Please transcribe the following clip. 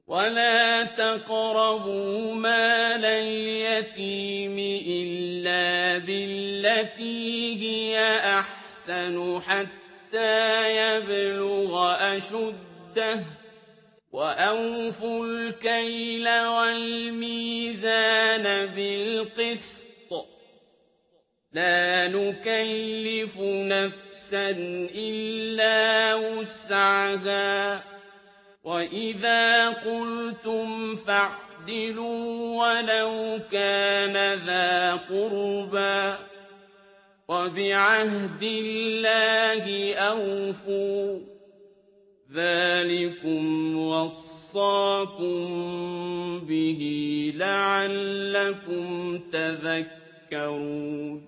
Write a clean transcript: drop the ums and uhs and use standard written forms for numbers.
وَلَا تَقْرَبُوا مَالَ الْيَتِيمِ إِلَّا بِالَّتِي هِيَ أَحْسَنُ حَتَّىٰ يَبْلُغَ أَشُدَّهُ ۖ وَأَوْفُوا الْكَيْلَ وَالْمِيزَانَ بِالْقِسْطِ ۖ لَا نُكَلِّفُ نَفْسًا إِلَّا وُسْعَهَا ۖ وَإِذَا قُلْتُمْ فَاعْدِلُوا وَلَوْ كَانَ ذَا قُرْبَىٰ ۖ وَبِعَهْدِ اللَّهِ أَوْفُوا ۚ ذَٰلِكُمْ وَصَّاكُم بِهِ لَعَلَّكُمْ تَذَكَّرُونَ